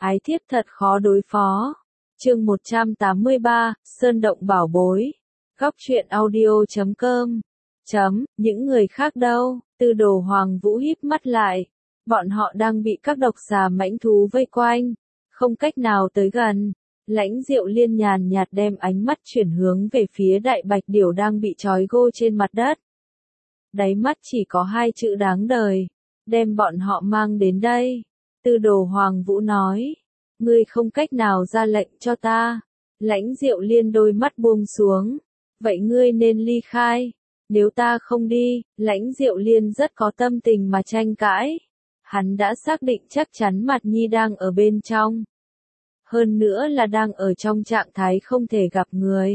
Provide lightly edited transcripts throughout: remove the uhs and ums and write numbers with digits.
Ái thiếp thật khó đối phó. Chương 183, Sơn Động Bảo Bối. Góc truyện audio.com. Những người khác đâu? Tư Đồ Hoàng Vũ híp mắt lại. Bọn họ đang bị các độc xà mãnh thú vây quanh, không cách nào tới gần. Lãnh Diệu Liên nhàn nhạt đem ánh mắt chuyển hướng về phía đại bạch điểu đang bị trói gô trên mặt đất. Đáy mắt chỉ có hai chữ đáng đời. Đem bọn họ mang đến đây. Tư Đồ Hoàng Vũ nói. Ngươi không cách nào ra lệnh cho ta. Lãnh Diệu Liên đôi mắt buông xuống. Vậy ngươi nên ly khai. Nếu ta không đi, Lãnh Diệu Liên rất có tâm tình mà tranh cãi. Hắn đã xác định chắc chắn Mạt Nhi đang ở bên trong. Hơn nữa là đang ở trong trạng thái không thể gặp người.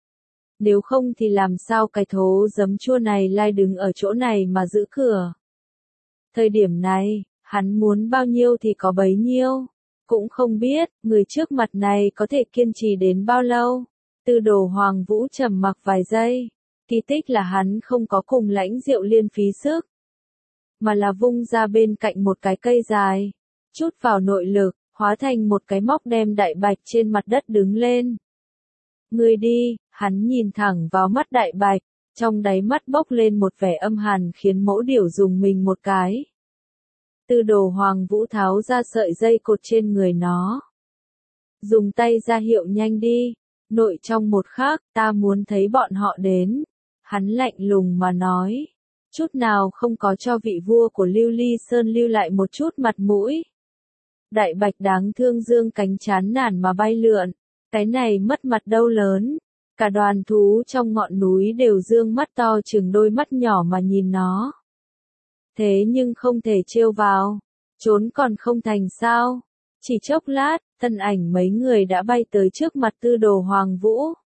Nếu không thì làm sao cái thố giấm chua này lai đứng ở chỗ này mà giữ cửa. Thời điểm này, hắn muốn bao nhiêu thì có bấy nhiêu. Cũng không biết, người trước mặt này có thể kiên trì đến bao lâu. Tư Đồ Hoàng Vũ trầm mặc vài giây. Kỳ tích là hắn không có cùng Lãnh Diệu Liên phí sức. Mà là vung ra bên cạnh một cái cây dài. Chút vào nội lực, hóa thành một cái móc đem đại bạch trên mặt đất đứng lên. Ngươi đi, hắn nhìn thẳng vào mắt đại bạch. Trong đáy mắt bốc lên một vẻ âm hàn khiến mẫu điểu dùng mình một cái. Tư Đồ Hoàng Vũ tháo ra sợi dây cột trên người nó. Dùng tay ra hiệu nhanh đi. Nội trong một khắc, ta muốn thấy bọn họ đến. Hắn lạnh lùng mà nói. Chút nào không có cho vị vua của Lưu Ly Sơn lưu lại một chút mặt mũi. Đại bạch đáng thương dương cánh chán nản mà bay lượn. Cái này mất mặt đâu lớn. Cả đoàn thú trong ngọn núi đều dương mắt to chừng đôi mắt nhỏ mà nhìn nó. Thế nhưng không thể trêu vào. Trốn còn không thành sao. Chỉ chốc lát, thân ảnh mấy người đã bay tới trước mặt Tư Đồ Hoàng Vũ.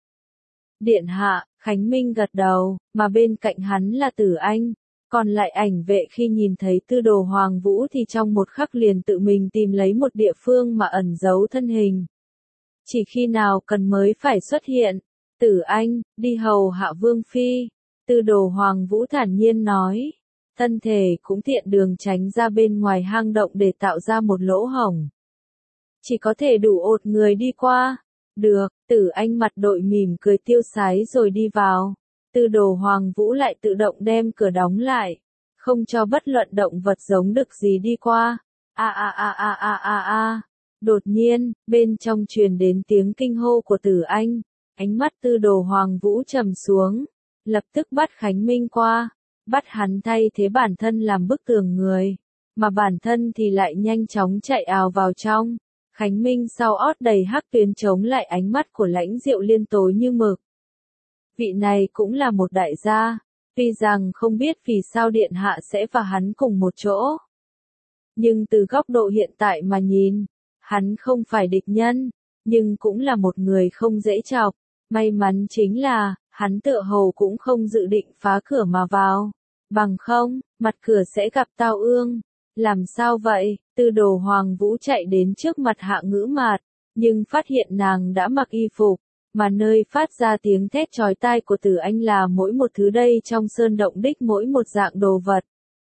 Điện hạ, Khánh Minh gật đầu, mà bên cạnh hắn là Tử Anh. Còn lại ảnh vệ khi nhìn thấy Tư Đồ Hoàng Vũ thì trong một khắc liền tự mình tìm lấy một địa phương mà ẩn giấu thân hình. Chỉ khi nào cần mới phải xuất hiện. Tử Anh, đi hầu hạ Vương Phi. Tư Đồ Hoàng Vũ thản nhiên nói. Thân thể cũng tiện đường tránh ra bên ngoài hang động để tạo ra một lỗ hổng. Chỉ có thể đủ ột người đi qua. Được, Tử Anh mặt đội mỉm cười tiêu sái rồi đi vào. Tư Đồ Hoàng Vũ lại tự động đem cửa đóng lại. Không cho bất luận động vật giống đực gì đi qua. Đột nhiên, bên trong truyền đến tiếng kinh hô của Tử Anh. Ánh mắt Tư Đồ Hoàng Vũ trầm xuống. Lập tức bắt Khánh Minh qua. Bắt hắn thay thế bản thân làm bức tường người. Mà bản thân thì lại nhanh chóng chạy ào vào trong. Khánh Minh sau ót đầy hắc tuyến chống lại ánh mắt của Lãnh Diệu Liên tối như mực. Vị này cũng là một đại gia. Tuy rằng không biết vì sao điện hạ sẽ và hắn cùng một chỗ. Nhưng từ góc độ hiện tại mà nhìn, hắn không phải địch nhân, nhưng cũng là một người không dễ chọc. May mắn chính là, hắn tựa hồ cũng không dự định phá cửa mà vào. Bằng không, mặt cửa sẽ gặp tao ương. Làm sao vậy? Tư Đồ Hoàng Vũ chạy đến trước mặt Hạ Ngữ Mạt, nhưng phát hiện nàng đã mặc y phục, mà nơi phát ra tiếng thét chói tai của Tử Anh là mỗi một thứ đây trong sơn động đích mỗi một dạng đồ vật.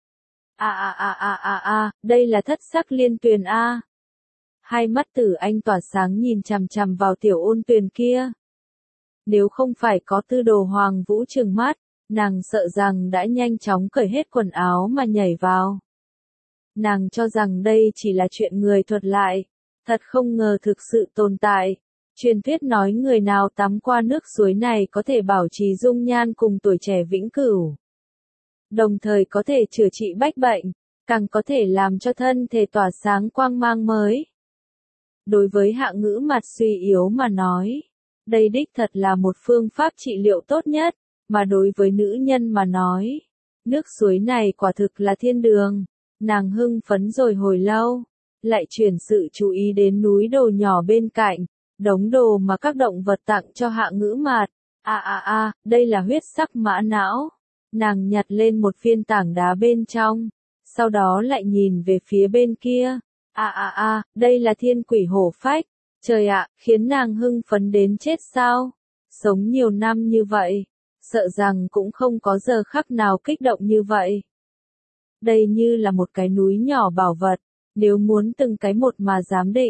Đây là thất sắc liên tuyền a. Hai mắt Tử Anh tỏa sáng nhìn chằm chằm vào tiểu ôn tuyền kia. Nếu không phải có Tư Đồ Hoàng Vũ trừng mắt, nàng sợ rằng đã nhanh chóng cởi hết quần áo mà nhảy vào. Nàng cho rằng đây chỉ là chuyện người thuật lại, thật không ngờ thực sự tồn tại. Truyền thuyết nói người nào tắm qua nước suối này có thể bảo trì dung nhan cùng tuổi trẻ vĩnh cửu. Đồng thời có thể chữa trị bách bệnh, càng có thể làm cho thân thể tỏa sáng quang mang mới. Đối với Hạ Ngữ Mạt suy yếu mà nói, đây đích thật là một phương pháp trị liệu tốt nhất, mà đối với nữ nhân mà nói, nước suối này quả thực là thiên đường. Nàng hưng phấn rồi hồi lâu, lại chuyển sự chú ý đến núi đồ nhỏ bên cạnh, đống đồ mà các động vật tặng cho Hạ Ngữ Mạt. Đây là huyết sắc mã não. Nàng nhặt lên một viên tảng đá bên trong, sau đó lại nhìn về phía bên kia. Đây là thiên quỷ hổ phách. Trời ạ, khiến nàng hưng phấn đến chết sao? Sống nhiều năm như vậy, sợ rằng cũng không có giờ khắc nào kích động như vậy. Đây như là một cái núi nhỏ bảo vật, nếu muốn từng cái một mà giám định,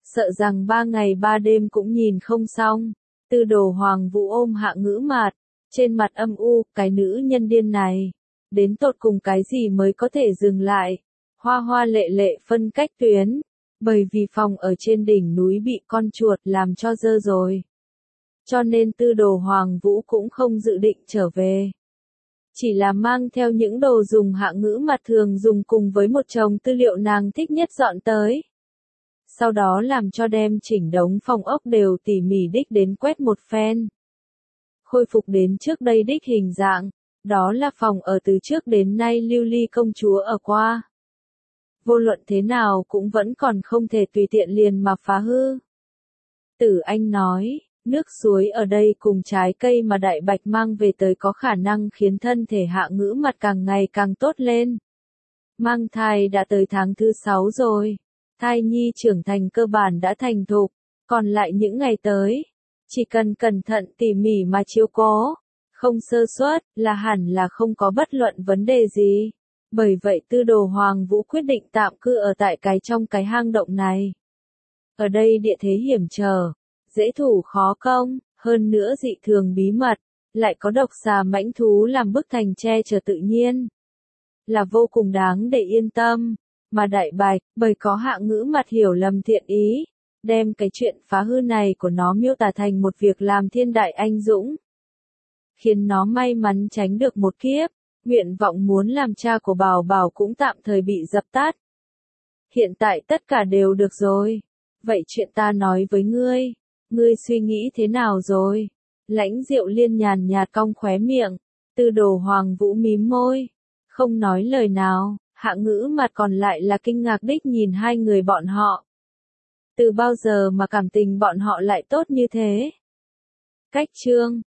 sợ rằng 3 ngày 3 đêm cũng nhìn không xong. Tư Đồ Hoàng Vũ ôm Hạ Ngữ Mạt, trên mặt âm u, cái nữ nhân điên này, đến tột cùng cái gì mới có thể dừng lại. Hoa hoa lệ lệ phân cách tuyến, bởi vì phòng ở trên đỉnh núi bị con chuột làm cho dơ rồi. Cho nên Tư Đồ Hoàng Vũ cũng không dự định trở về. Chỉ là mang theo những đồ dùng Hạ Ngữ Mạt thường dùng cùng với một chồng tư liệu nàng thích nhất dọn tới. Sau đó làm cho đem chỉnh đống phòng ốc đều tỉ mỉ đích đến quét một phen. Khôi phục đến trước đây đích hình dạng, đó là phòng ở từ trước đến nay Lưu Ly công chúa ở qua. Vô luận thế nào cũng vẫn còn không thể tùy tiện liền mà phá hư. Tử Anh nói, nước suối ở đây cùng trái cây mà Đại Bạch mang về tới có khả năng khiến thân thể Hạ Ngữ Mạt càng ngày càng tốt lên. Mang thai đã tới tháng thứ 6 rồi, thai nhi trưởng thành cơ bản đã thành thục, còn lại những ngày tới, chỉ cần cẩn thận tỉ mỉ mà chiếu cố, không sơ suất, là hẳn là không có bất luận vấn đề gì. Bởi vậy Tư Đồ Hoàng Vũ quyết định tạm cư ở tại trong cái hang động này. Ở đây địa thế hiểm trở, dễ thủ khó công, hơn nữa dị thường bí mật, lại có độc xà mãnh thú làm bức thành che chở tự nhiên. Là vô cùng đáng để yên tâm, mà Đại Bạch, bởi có Hạ Ngữ Mạt hiểu lầm thiện ý, đem cái chuyện phá hư này của nó miêu tả thành một việc làm thiên đại anh dũng. Khiến nó may mắn tránh được một kiếp, nguyện vọng muốn làm cha của Bảo Bảo cũng tạm thời bị dập tắt. Hiện tại tất cả đều được rồi. Vậy chuyện ta nói với ngươi suy nghĩ thế nào rồi? Lãnh Diệu Liên nhàn nhạt cong khóe miệng, Tư Đồ Hoàng Vũ mím môi, không nói lời nào, Hạ Ngữ Mạt còn lại là kinh ngạc đích nhìn hai người bọn họ. Từ bao giờ mà cảm tình bọn họ lại tốt như thế? Cách chương